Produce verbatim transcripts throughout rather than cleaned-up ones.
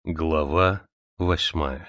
Глава восьмая.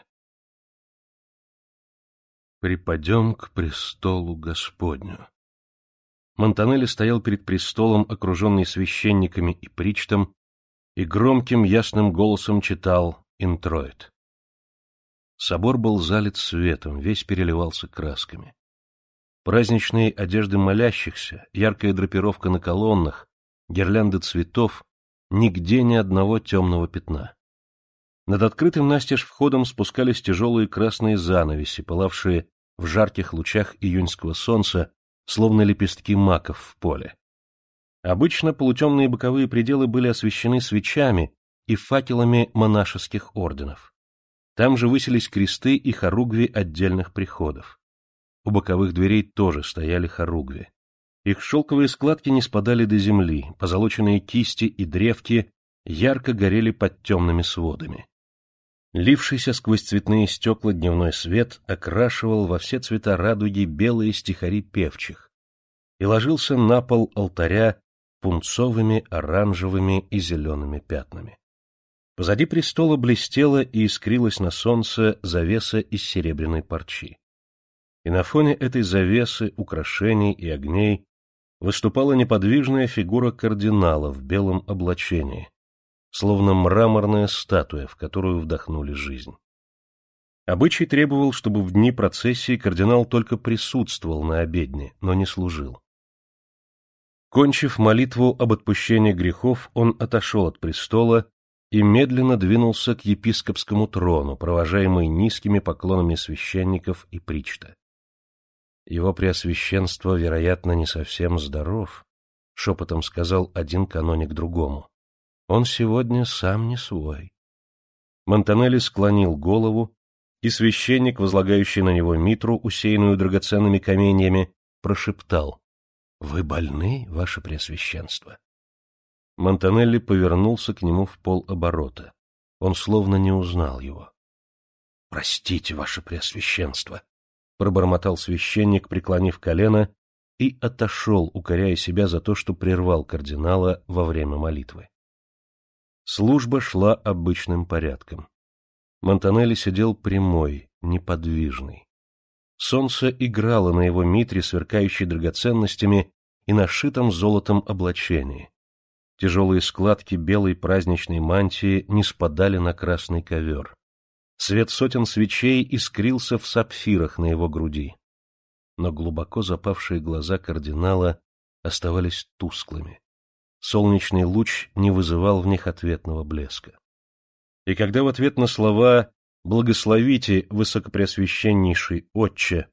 Припадем к престолу Господню. Монтанелли стоял перед престолом, окруженный священниками и причтом, и громким ясным голосом читал интроит. Собор был залит светом, весь переливался красками. Праздничные одежды молящихся, яркая драпировка на колоннах, гирлянды цветов, нигде ни одного темного пятна. Над открытым настежь входом спускались тяжелые красные занавеси, пылавшие в жарких лучах июньского солнца, словно лепестки маков в поле. Обычно полутемные боковые пределы были освещены свечами и факелами монашеских орденов. Там же высились кресты и хоругви отдельных приходов. У боковых дверей тоже стояли хоругви. Их шелковые складки не спадали до земли, позолоченные кисти и древки ярко горели под темными сводами. Лившийся сквозь цветные стекла дневной свет окрашивал во все цвета радуги белые стихари певчих и ложился на пол алтаря пунцовыми, оранжевыми и зелеными пятнами. Позади престола блестела и искрилась на солнце завеса из серебряной парчи. И на фоне этой завесы, украшений и огней выступала неподвижная фигура кардинала в белом облачении, словно мраморная статуя, в которую вдохнули жизнь. Обычай требовал, чтобы в дни процессии кардинал только присутствовал на обедне, но не служил. Кончив молитву об отпущении грехов, он отошел от престола и медленно двинулся к епископскому трону, провожаемый низкими поклонами священников и причта. «Его преосвященство, вероятно, не совсем здоров», — шепотом сказал один каноник другому. Он сегодня сам не свой. Монтанелли склонил голову, и священник, возлагающий на него митру, усеянную драгоценными каменьями, прошептал: — Вы больны, ваше преосвященство? Монтанелли повернулся к нему в полоборота. Он словно не узнал его. — Простите, ваше преосвященство, — пробормотал священник, преклонив колено, и отошел, укоряя себя за то, что прервал кардинала во время молитвы. Служба шла обычным порядком. Монтанелли сидел прямой, неподвижный. Солнце играло на его митре, сверкающей драгоценностями, и на шитом золотом облачении. Тяжелые складки белой праздничной мантии не спадали на красный ковер. Свет сотен свечей искрился в сапфирах на его груди. Но глубоко запавшие глаза кардинала оставались тусклыми. Солнечный луч не вызывал в них ответного блеска. И когда в ответ на слова «Благословите, высокопреосвященнейший отче»,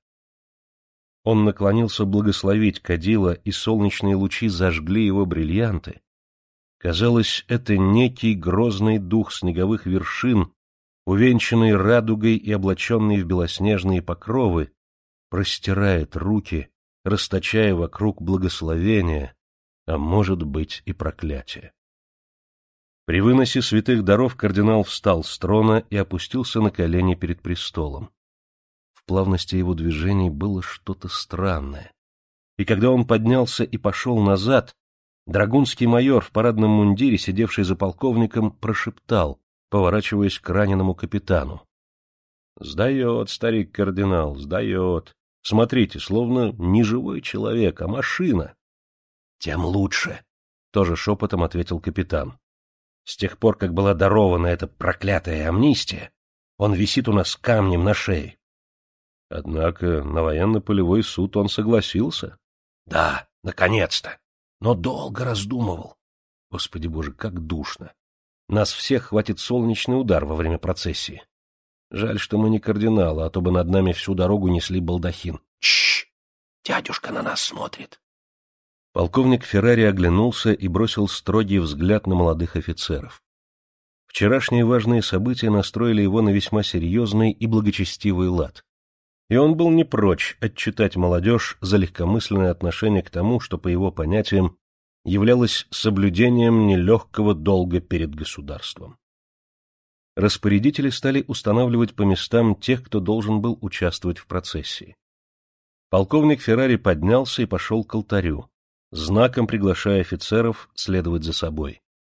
он наклонился благословить кадила, и солнечные лучи зажгли его бриллианты, казалось, это некий грозный дух снеговых вершин, увенчанный радугой и облаченный в белоснежные покровы, простирает руки, расточая вокруг благословения, а может быть и проклятие. При выносе святых даров кардинал встал с трона и опустился на колени перед престолом. В плавности его движений было что-то странное, и когда он поднялся и пошел назад, драгунский майор в парадном мундире, сидевший за полковником, прошептал, поворачиваясь к раненому капитану: — Сдает, старик-кардинал, сдает. Смотрите, словно не живой человек, а машина. — Тем лучше, — тоже шепотом ответил капитан. — С тех пор, как была дарована эта проклятая амнистия, он висит у нас камнем на шее. — Однако на военно-полевой суд он согласился. — Да, наконец-то, но долго раздумывал. Господи боже, как душно. Нас всех хватит солнечный удар во время процессии. Жаль, что мы не кардиналы, а то бы над нами всю дорогу несли балдахин. — Чш! Дядюшка на нас смотрит. Полковник Феррари оглянулся и бросил строгий взгляд на молодых офицеров. Вчерашние важные события настроили его на весьма серьезный и благочестивый лад, и он был не прочь отчитать молодежь за легкомысленное отношение к тому, что, по его понятиям, являлось соблюдением нелегкого долга перед государством. Распорядители стали устанавливать по местам тех, кто должен был участвовать в процессии. Полковник Феррари поднялся и пошел к алтарю, знаком приглашая офицеров следовать за собой.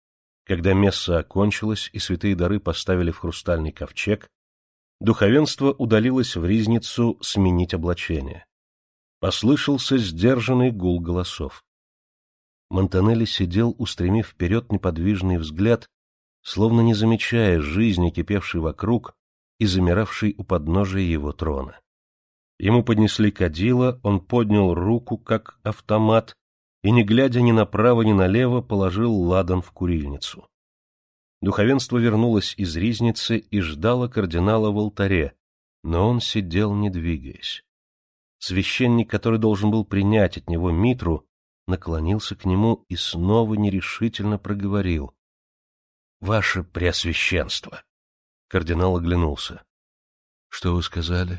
Когда месса окончилась и святые дары поставили в хрустальный ковчег, духовенство удалилось в ризницу сменить облачение. Послышался сдержанный гул голосов. Монтанелли сидел, устремив вперед неподвижный взгляд, словно не замечая жизни, кипевшей вокруг и замиравшей у подножия его трона. Ему поднесли кадило, он поднял руку, как автомат, и, не глядя ни направо, ни налево, положил ладан в курильницу. Духовенство вернулось из ризницы и ждало кардинала в алтаре, но он сидел, не двигаясь. Священник, который должен был принять от него митру, наклонился к нему и снова нерешительно проговорил: — Ваше Преосвященство! Кардинал оглянулся. — Что вы сказали?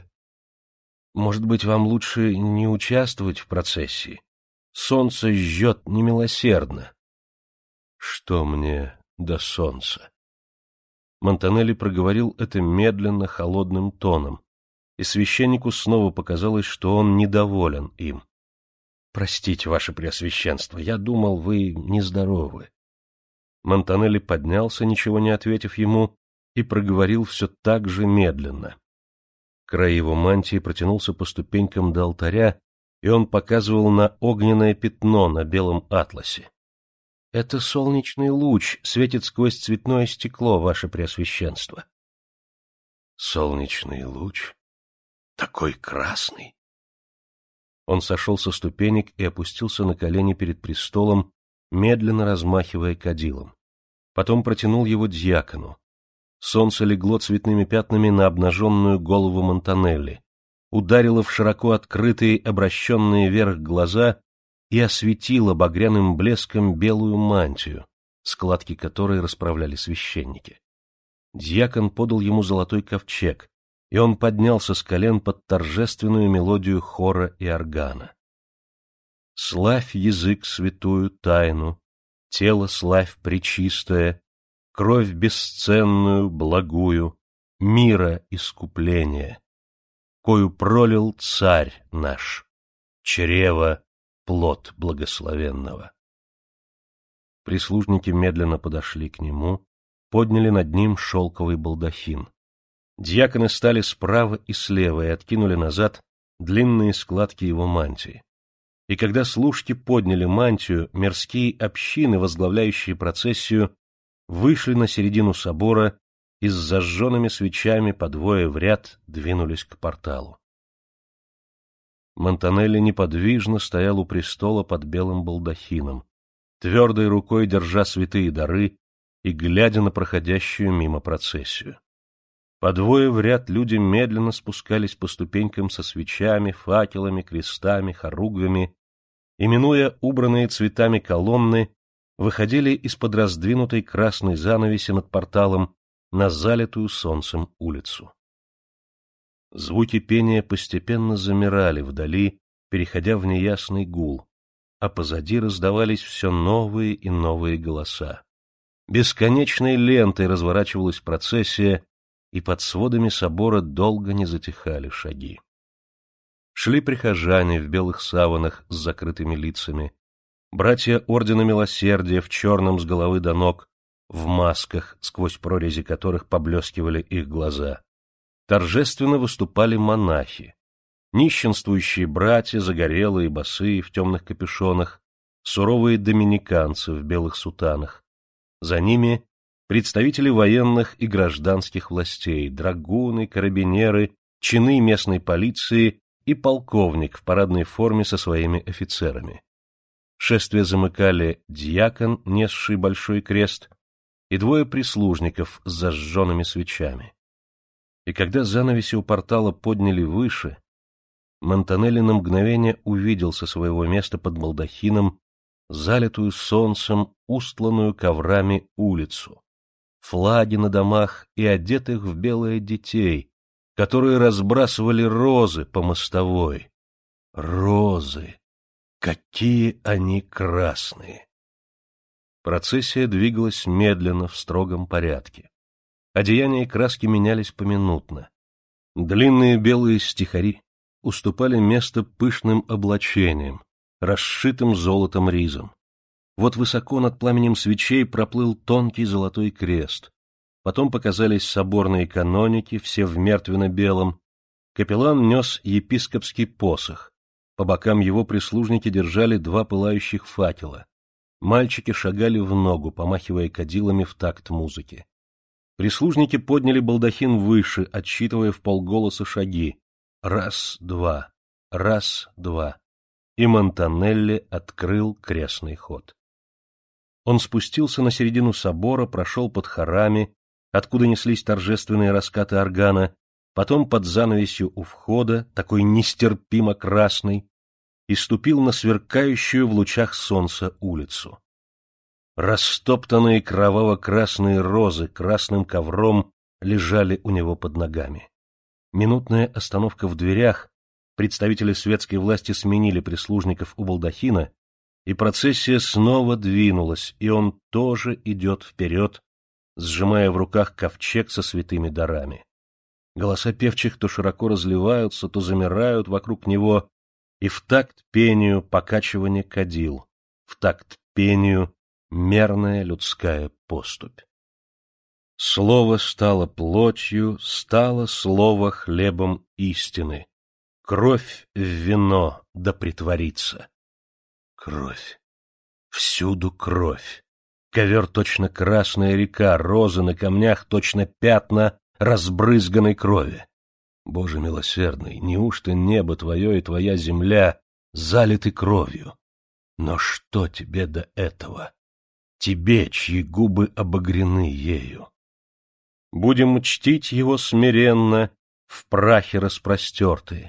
— Может быть, вам лучше не участвовать в процессии? Солнце жжет немилосердно. — Что мне до солнца? Монтанелли проговорил это медленно, холодным тоном, и священнику снова показалось, что он недоволен им. — Простите, ваше Преосвященство, я думал, вы нездоровы. Монтанелли поднялся, ничего не ответив ему, и проговорил все так же медленно. Край его мантии протянулся по ступенькам до алтаря, и он показывал на огненное пятно на белом атласе. — Это солнечный луч светит сквозь цветное стекло, ваше Преосвященство. — Солнечный луч? Такой красный? Он сошел со ступенек и опустился на колени перед престолом, медленно размахивая кадилом. Потом протянул его дьякону. Солнце легло цветными пятнами на обнаженную голову Монтанелли, ударило в широко открытые, обращенные вверх глаза и осветило багряным блеском белую мантию, складки которой расправляли священники. Дьякон подал ему золотой ковчег, и он поднялся с колен под торжественную мелодию хора и органа. «Славь язык святую тайну, тело славь пречистое, кровь бесценную, благую, мира искупление, кою пролил царь наш, чрево плод благословенного». Прислужники медленно подошли к нему, подняли над ним шелковый балдахин. Дьяконы стали справа и слева и откинули назад длинные складки его мантии. И когда служки подняли мантию, мирские общины, возглавляющие процессию, вышли на середину собора и с зажженными свечами по двое в ряд двинулись к порталу. Монтанелли неподвижно стоял у престола под белым балдахином, твердой рукой держа святые дары и глядя на проходящую мимо процессию. По двое в ряд люди медленно спускались по ступенькам со свечами, факелами, крестами, хоругвями, и, минуя убранные цветами колонны, выходили из-под раздвинутой красной занавеси над порталом на залитую солнцем улицу. Звуки пения постепенно замирали вдали, переходя в неясный гул, а позади раздавались все новые и новые голоса. Бесконечной лентой разворачивалась процессия, и под сводами собора долго не затихали шаги. Шли прихожане в белых саванах с закрытыми лицами, братья ордена милосердия в черном с головы до ног, в масках, сквозь прорези которых поблескивали их глаза. Торжественно выступали монахи, нищенствующие братья, загорелые, босые, в темных капюшонах, суровые доминиканцы в белых сутанах. За ними представители военных и гражданских властей, драгуны, карабинеры, чины местной полиции и полковник в парадной форме со своими офицерами. Шествие замыкали дьякон, несший большой крест, и двое прислужников с зажженными свечами. И когда занавеси у портала подняли выше, Монтанелли на мгновение увидел со своего места под балдахином залитую солнцем, устланную коврами улицу, флаги на домах и одетых в белое детей, которые разбрасывали розы по мостовой. Розы! Какие они красные! Процессия двигалась медленно, в строгом порядке. Одеяния и краски менялись поминутно. Длинные белые стихари уступали место пышным облачениям, расшитым золотом ризом. Вот высоко над пламенем свечей проплыл тонкий золотой крест. Потом показались соборные каноники, все в мертвенно-белом. Капеллан нес епископский посох. По бокам его прислужники держали два пылающих факела. Мальчики шагали в ногу, помахивая кадилами в такт музыки. Прислужники подняли балдахин выше, отсчитывая вполголоса шаги. Раз, два, раз, два. И Монтанелли открыл крестный ход. Он спустился на середину собора, прошел под хорами, откуда неслись торжественные раскаты органа, потом под занавесью у входа, такой нестерпимо красный, и ступил на сверкающую в лучах солнца улицу. Растоптанные кроваво-красные розы красным ковром лежали у него под ногами. Минутная остановка в дверях, представители светской власти сменили прислужников у балдахина, и процессия снова двинулась, и он тоже идет вперед, сжимая в руках ковчег со святыми дарами. Голоса певчих то широко разливаются, то замирают вокруг него, и в такт пению покачивание кадил, в такт пению мерная людская поступь. Слово стало плотью, стало слово хлебом истины. Кровь в вино да притворится. Кровь. Всюду кровь. Ковер точно красная река, розы на камнях точно пятна разбрызганной крови. Боже милосердный, неужто небо твое и твоя земля залиты кровью? Но что тебе до этого? Тебе, чьи губы обогрены ею. Будем чтить его смиренно, в прахе распростертые.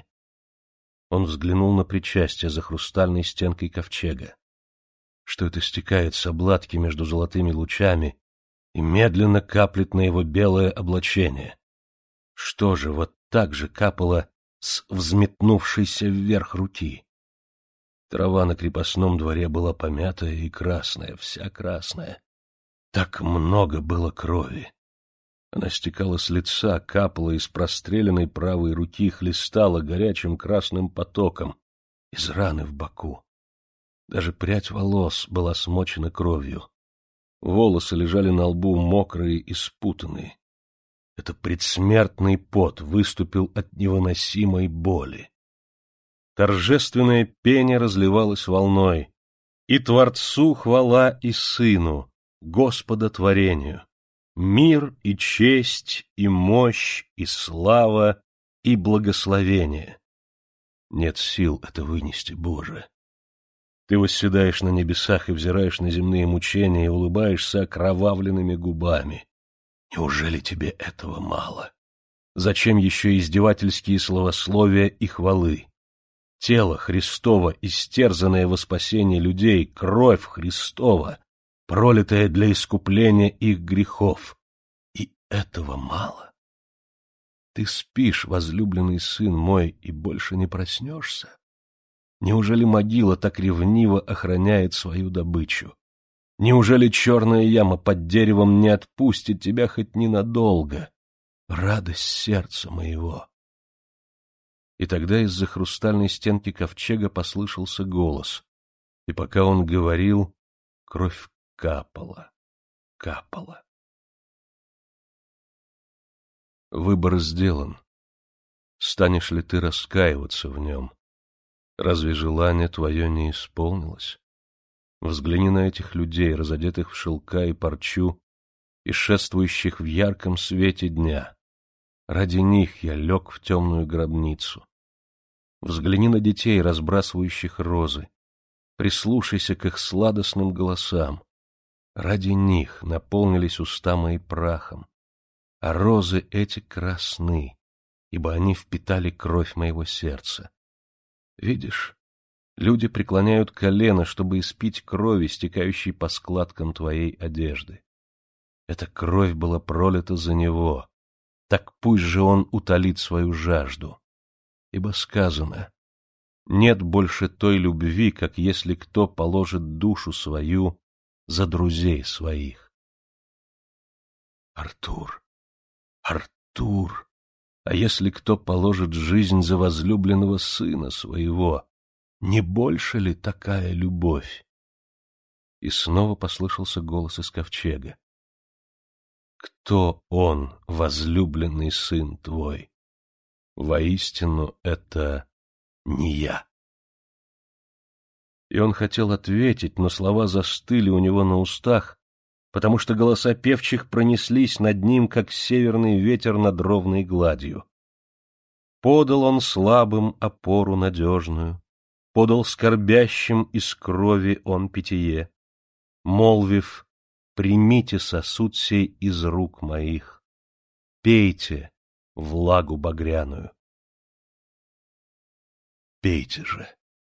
Он взглянул на причастие за хрустальной стенкой ковчега. Что это стекает с обладки между золотыми лучами и медленно каплет на его белое облачение? Что же вот так же капало с взметнувшейся вверх руки? Трава на крепостном дворе была помятая и красная, вся красная. Так много было крови. Она стекала с лица, капала из простреленной правой руки, хлестала горячим красным потоком из раны в боку. Даже прядь волос была смочена кровью. Волосы лежали на лбу мокрые и спутанные. Это предсмертный пот выступил от невыносимой боли. Торжественное пение разливалось волной. И Творцу хвала, и Сыну, Господа творению. Мир и честь, и мощь, и слава, и благословение. Нет сил это вынести, Боже. Ты восседаешь на небесах и взираешь на земные мучения и улыбаешься окровавленными губами. Неужели тебе этого мало? Зачем еще издевательские словословия и хвалы? Тело Христово, истерзанное во спасение людей, кровь Христова, пролитая для искупления их грехов. И этого мало. Ты спишь, возлюбленный сын мой, и больше не проснешься? Неужели могила так ревниво охраняет свою добычу? Неужели черная яма под деревом не отпустит тебя хоть ненадолго? Радость сердца моего! И тогда из-за хрустальной стенки ковчега послышался голос, и пока он говорил, кровь капала, капала. Выбор сделан. Станешь ли ты раскаиваться в нем? Разве желание твое не исполнилось? Взгляни на этих людей, разодетых в шелка и парчу, и шествующих в ярком свете дня. Ради них я лег в темную гробницу. Взгляни на детей, разбрасывающих розы. Прислушайся к их сладостным голосам. Ради них наполнились уста мои прахом. А розы эти красны, ибо они впитали кровь моего сердца. Видишь, люди преклоняют колено, чтобы испить крови, стекающей по складкам твоей одежды. Эта кровь была пролита за него, так пусть же он утолит свою жажду. Ибо сказано, нет больше той любви, как если кто положит душу свою за друзей своих. Артур, Артур, а если кто положит жизнь за возлюбленного сына своего, не больше ли такая любовь? И снова послышался голос из ковчега. «Кто он, возлюбленный сын твой? Воистину, это не я». И он хотел ответить, но слова застыли у него на устах, потому что голоса певчих пронеслись над ним, как северный ветер над ровной гладью. Подал он слабым опору надежную, подал скорбящим из крови он питье, молвив: «Примите сосуд сей из рук моих, пейте влагу багряную». Пейте же,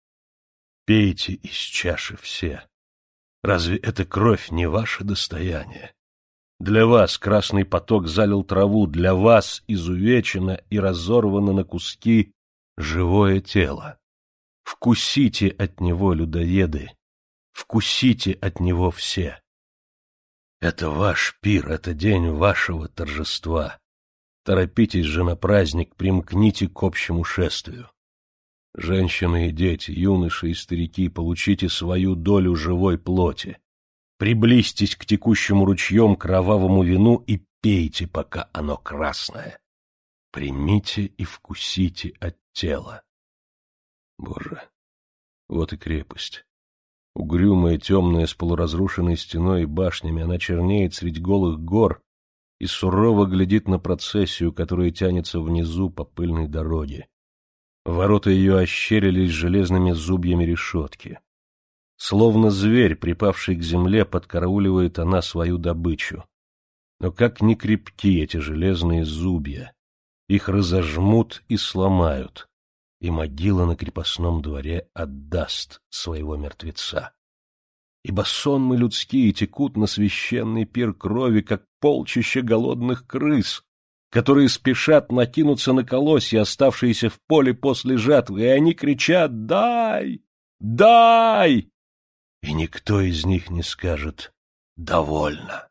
пейте из чаши все. Разве эта кровь не ваше достояние? Для вас красный поток залил траву, для вас изувечено и разорвано на куски живое тело. Вкусите от него, людоеды, вкусите от него все. Это ваш пир, это день вашего торжества. Торопитесь же на праздник, примкните к общему шествию. Женщины и дети, юноши и старики, получите свою долю живой плоти. Приблизьтесь к текущему ручьем кровавому вину и пейте, пока оно красное. Примите и вкусите от тела. Боже, вот и крепость. Угрюмая, темная, с полуразрушенной стеной и башнями, она чернеет средь голых гор и сурово глядит на процессию, которая тянется внизу по пыльной дороге. Ворота ее ощерились железными зубьями решетки. Словно зверь, припавший к земле, подкарауливает она свою добычу. Но как ни крепки эти железные зубья, их разожмут и сломают, и могила на крепостном дворе отдаст своего мертвеца. Ибо сонмы людские текут на священный пир крови, как полчища голодных крыс, которые спешат накинуться на колосья, оставшиеся в поле после жатвы, и они кричат: «Дай! Дай!» И никто из них не скажет «довольно».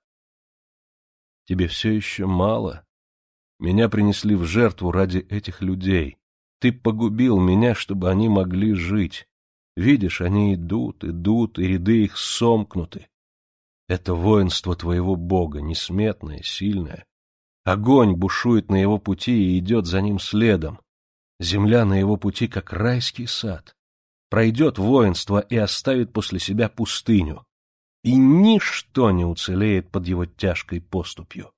Тебе все еще мало. Меня принесли в жертву ради этих людей. Ты погубил меня, чтобы они могли жить. Видишь, они идут, идут, и ряды их сомкнуты. Это воинство твоего Бога, несметное, сильное. Огонь бушует на его пути и идет за ним следом. Земля на его пути, как райский сад. Пройдет воинство и оставит после себя пустыню, и ничто не уцелеет под его тяжкой поступью.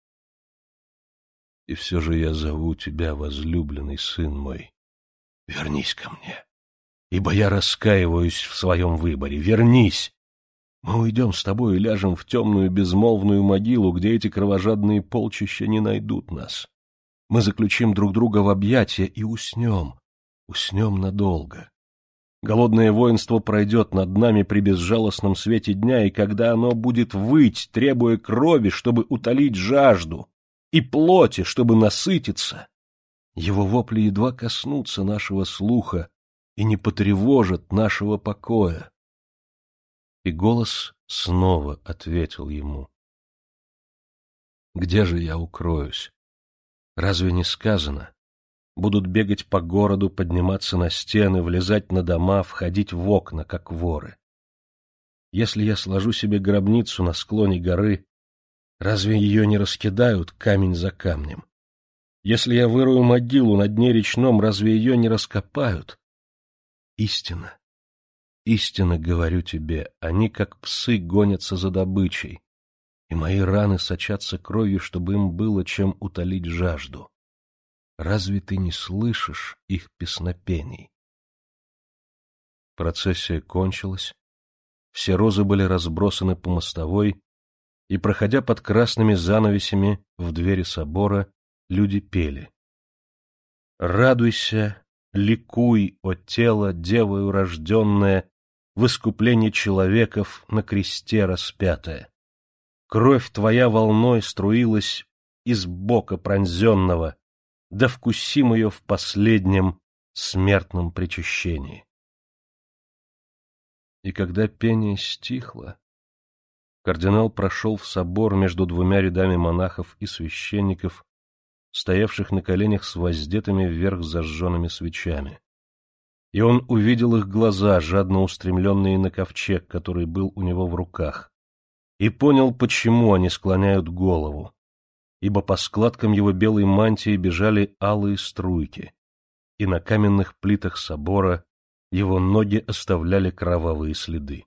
И все же я зову тебя, возлюбленный сын мой, вернись ко мне, ибо я раскаиваюсь в своем выборе. Вернись! Мы уйдем с тобой и ляжем в темную безмолвную могилу, где эти кровожадные полчища не найдут нас. Мы заключим друг друга в объятия и уснем, уснем надолго. Голодное воинство пройдет над нами при безжалостном свете дня, и когда оно будет выть, требуя крови, чтобы утолить жажду, и плоти, чтобы насытиться, его вопли едва коснутся нашего слуха и не потревожат нашего покоя. И голос снова ответил ему: «Где же я укроюсь? Разве не сказано? Будут бегать по городу, подниматься на стены, влезать на дома, входить в окна, как воры. Если я сложу себе гробницу на склоне горы, разве ее не раскидают камень за камнем? Если я вырою могилу на дне речном, разве ее не раскопают? Истина, истинно говорю тебе, они, как псы, гонятся за добычей, и мои раны сочатся кровью, чтобы им было чем утолить жажду. Разве ты не слышишь их песнопений?» Процессия кончилась, все розы были разбросаны по мостовой, и, проходя под красными занавесями в двери собора, люди пели: «Радуйся, ликуй, о тело, девою рожденное, в искуплении человеков на кресте распятая. Кровь твоя волной струилась из бока пронзенного, да вкусим ее в последнем смертном причащении». И когда пение стихло, кардинал прошел в собор между двумя рядами монахов и священников, стоявших на коленях с воздетыми вверх зажженными свечами, И он увидел их глаза, жадно устремленные на ковчег, который был у него в руках, и понял, почему они склоняют голову, ибо по складкам его белой мантии бежали алые струйки, и на каменных плитах собора его ноги оставляли кровавые следы.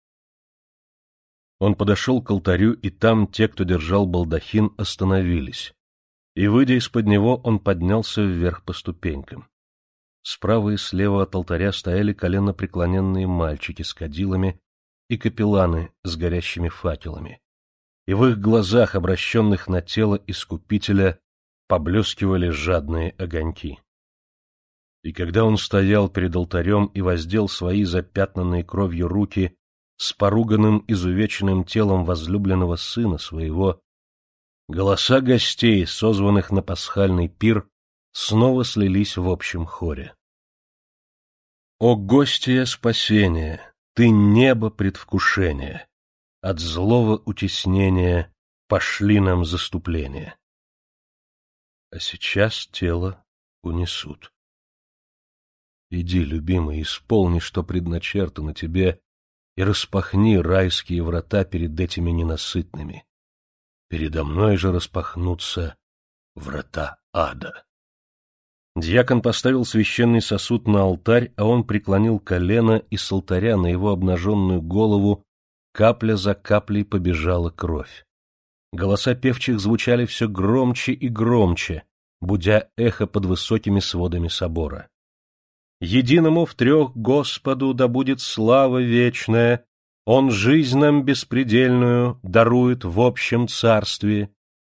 Он подошел к алтарю, и там те, кто держал балдахин, остановились, и, выйдя из-под него, он поднялся вверх по ступенькам. Справа и слева от алтаря стояли коленопреклоненные мальчики с кадилами и капелланы с горящими факелами, и в их глазах, обращенных на тело Искупителя, поблескивали жадные огоньки. И когда он стоял перед алтарем и воздел свои запятнанные кровью руки с поруганным, изувеченным телом возлюбленного сына своего, голоса гостей, созванных на пасхальный пир, снова слились в общем хоре. «О гостья спасения, ты небо предвкушения, от злого утеснения пошли нам заступление. А сейчас тело унесут. Иди, любимый, исполни, что предначертано тебе, и распахни райские врата перед этими ненасытными. Передо мной же распахнутся врата ада». Дьякон поставил священный сосуд на алтарь, а он преклонил колено, и с алтаря на его обнаженную голову капля за каплей побежала кровь. Голоса певчих звучали все громче и громче, будя эхо под высокими сводами собора. «Единому в трех Господу да будет слава вечная, Он жизнь нам беспредельную дарует в общем царстве».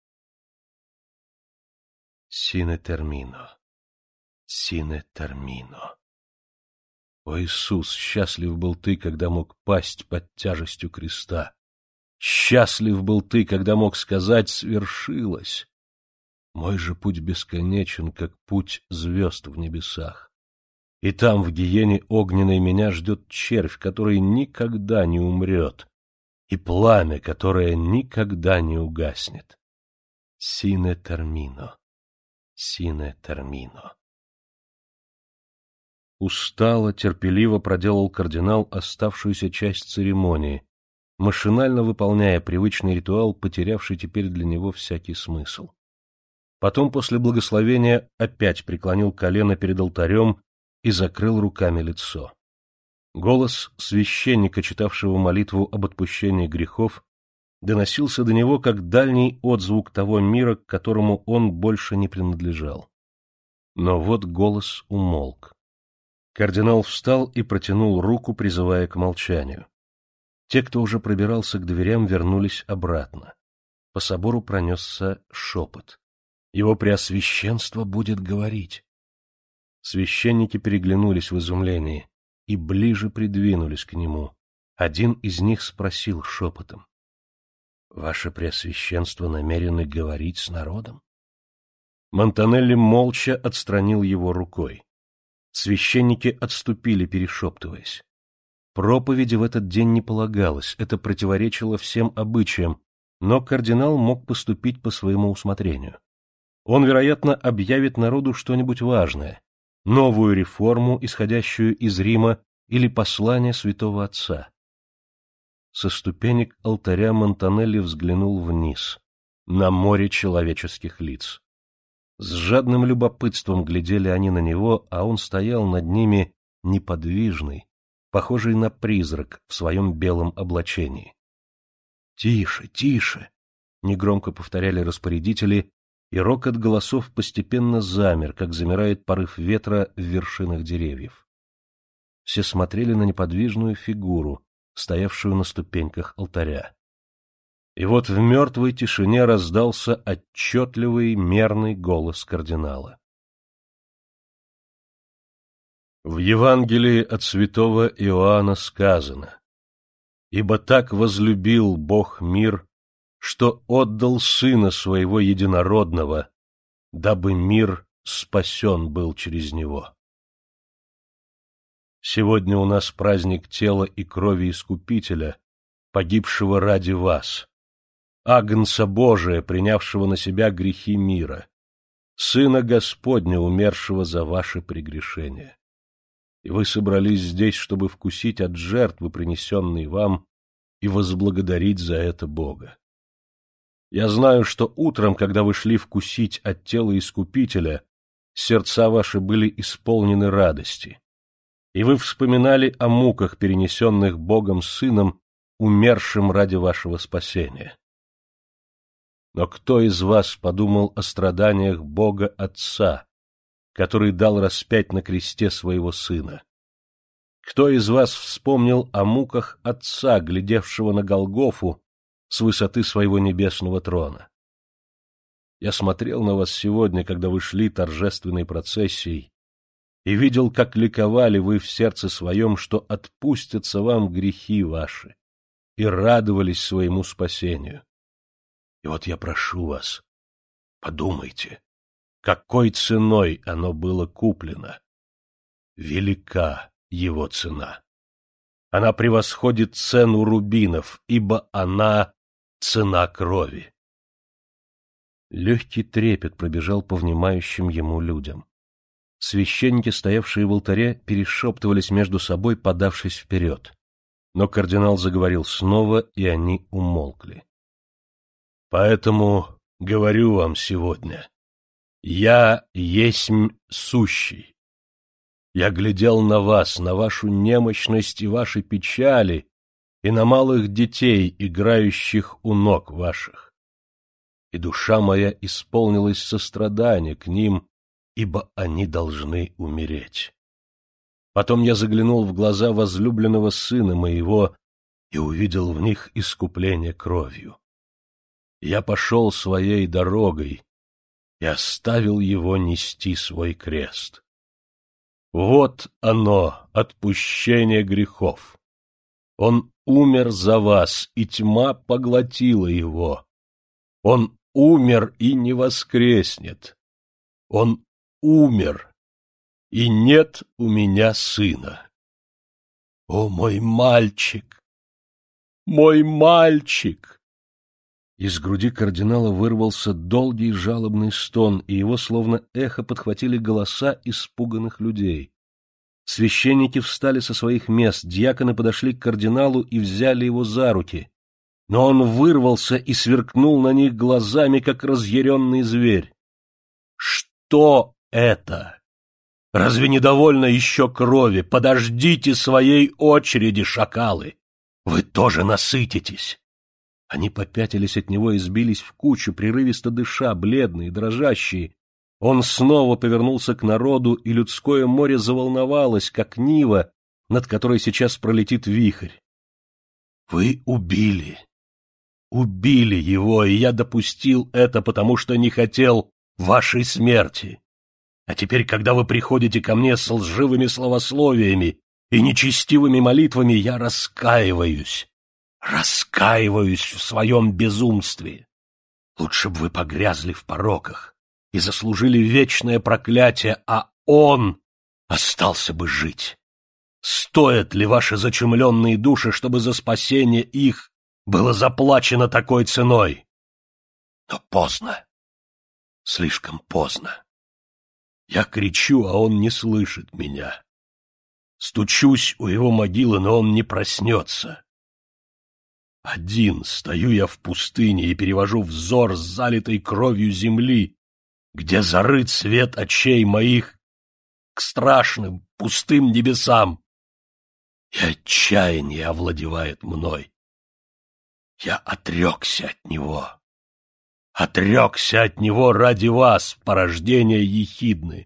Сине термино, сине термино. О, Иисус, счастлив был ты, когда мог пасть под тяжестью креста. Счастлив был ты, когда мог сказать «свершилось». Мой же путь бесконечен, как путь звезд в небесах. И там, в гиене огненной, меня ждет червь, который никогда не умрет, и пламя, которое никогда не угаснет. Сине термино, сине термино. Устало, терпеливо проделал кардинал оставшуюся часть церемонии, машинально выполняя привычный ритуал, потерявший теперь для него всякий смысл. Потом, после благословения, опять преклонил колено перед алтарем и закрыл руками лицо. Голос священника, читавшего молитву об отпущении грехов, доносился до него как дальний отзвук того мира, к которому он больше не принадлежал. Но вот голос умолк. Кардинал встал и протянул руку, призывая к молчанию. Те, кто уже пробирался к дверям, вернулись обратно. По собору пронесся шепот. «Его Преосвященство будет говорить». Священники переглянулись в изумлении и ближе придвинулись к нему. Один из них спросил шепотом: «Ваше Преосвященство намерены говорить с народом?» Монтанелли молча отстранил его рукой. Священники отступили, перешептываясь. Проповеди в этот день не полагалось, это противоречило всем обычаям, но кардинал мог поступить по своему усмотрению. Он, вероятно, объявит народу что-нибудь важное, новую реформу, исходящую из Рима, или послание святого отца. Со ступенек алтаря Монтанелли взглянул вниз, на море человеческих лиц. С жадным любопытством глядели они на него, а он стоял над ними неподвижный, похожий на призрак в своем белом облачении. «Тише, тише!» — негромко повторяли распорядители, и рокот голосов постепенно замер, как замирает порыв ветра в вершинах деревьев. Все смотрели на неподвижную фигуру, стоявшую на ступеньках алтаря. И вот в мертвой тишине раздался отчетливый мерный голос кардинала. В Евангелии от святого Иоанна сказано: «Ибо так возлюбил Бог мир, что отдал Сына Своего Единородного, дабы мир спасен был через Него». Сегодня у нас праздник тела и крови Искупителя, погибшего ради вас, Агнца Божия, принявшего на себя грехи мира, Сына Господня, умершего за ваши прегрешения. и вы собрались здесь, чтобы вкусить от жертвы, принесенной вам, и возблагодарить за это Бога. Я знаю, что утром, когда вы шли вкусить от тела Искупителя, сердца ваши были исполнены радости, и вы вспоминали о муках, перенесенных Богом Сыном, умершим ради вашего спасения. Но кто из вас подумал о страданиях Бога Отца, который дал распять на кресте своего Сына? Кто из вас вспомнил о муках Отца, глядевшего на Голгофу с высоты своего небесного трона? Я смотрел на вас сегодня, когда вы шли торжественной процессией, и видел, как ликовали вы в сердце своем, что отпустятся вам грехи ваши, и радовались своему спасению. И вот я прошу вас, подумайте, какой ценой оно было куплено. Велика его цена. Она превосходит цену рубинов, ибо она цена крови. Легкий трепет пробежал по внимающим ему людям. Священники, стоявшие в алтаре, перешептывались между собой, подавшись вперед. Но кардинал заговорил снова, и они умолкли. Поэтому говорю вам сегодня, я есмь сущий. Я глядел на вас, на вашу немощность и ваши печали, и на малых детей, играющих у ног ваших. И душа моя исполнилась сострадания к ним, ибо они должны умереть. Потом я заглянул в глаза возлюбленного сына моего и увидел в них искупление кровью. Я пошел своей дорогой и оставил его нести свой крест. Вот оно, отпущение грехов. Он умер за вас, и тьма поглотила его. Он умер и не воскреснет. Он умер, и нет у меня сына. О, мой мальчик! Мой мальчик! Из груди кардинала вырвался долгий жалобный стон, и его словно эхо подхватили голоса испуганных людей. Священники встали со своих мест, диаконы подошли к кардиналу и взяли его за руки. Но он вырвался и сверкнул на них глазами, как разъяренный зверь. Что это? Разве недовольно еще крови? Подождите своей очереди, шакалы! Вы тоже насытитесь! Они попятились от него и сбились в кучу, прерывисто дыша, бледные, дрожащие. Он снова повернулся к народу, и людское море заволновалось, как нива, над которой сейчас пролетит вихрь. Вы убили. Убили его, и я допустил это, потому что не хотел вашей смерти. А теперь, когда вы приходите ко мне с лживыми словословиями и нечестивыми молитвами, я раскаиваюсь. Раскаиваюсь в своем безумстве. Лучше бы вы погрязли в пороках и заслужили вечное проклятие, а он остался бы жить. Стоят ли ваши зачумленные души, чтобы за спасение их было заплачено такой ценой? Но поздно. Слишком поздно. Я кричу, а он не слышит меня. Стучусь у его могилы, но он не проснется. Один стою я в пустыне и перевожу взор с залитой кровью земли, где зарыт свет очей моих к страшным пустым небесам. И отчаяние овладевает мной. Я отрекся от него. Отрекся от него ради вас, порождение ехидны.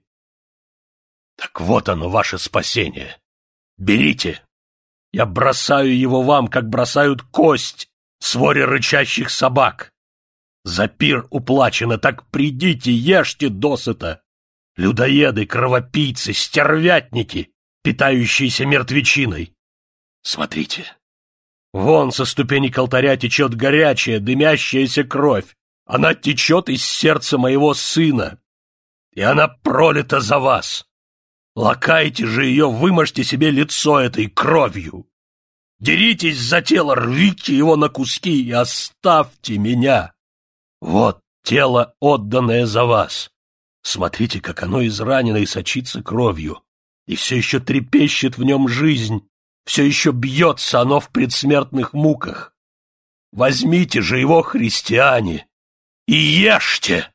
Так вот оно, ваше спасение. Берите. Я бросаю его вам, как бросают кость своре рычащих собак. За пир уплачено, так придите, ешьте досыта. Людоеды, кровопийцы, стервятники, питающиеся мертвечиной. Смотрите, вон со ступенек алтаря течет горячая, дымящаяся кровь. Она течет из сердца моего сына, и она пролита за вас. Лакайте же ее, вымажьте себе лицо этой кровью. Деритесь за тело, рвите его на куски и оставьте меня. Вот тело, отданное за вас. Смотрите, как оно изранено и сочится кровью. и все еще трепещет в нем жизнь, все еще бьется оно в предсмертных муках. Возьмите же его, христиане, и ешьте!»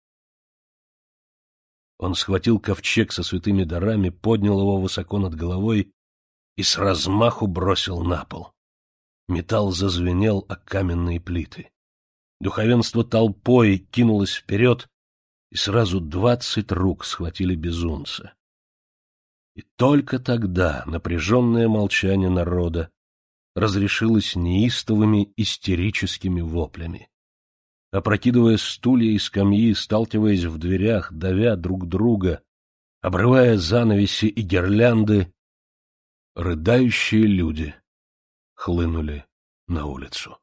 Он схватил ковчег со святыми дарами, поднял его высоко над головой и с размаху бросил на пол. Металл зазвенел о каменные плиты. Духовенство толпой кинулось вперед, и сразу двадцать рук схватили безумца. И только тогда напряженное молчание народа разрешилось неистовыми истерическими воплями. Опрокидывая стулья и скамьи, сталкиваясь в дверях, давя друг друга, обрывая занавеси и гирлянды, рыдающие люди хлынули на улицу.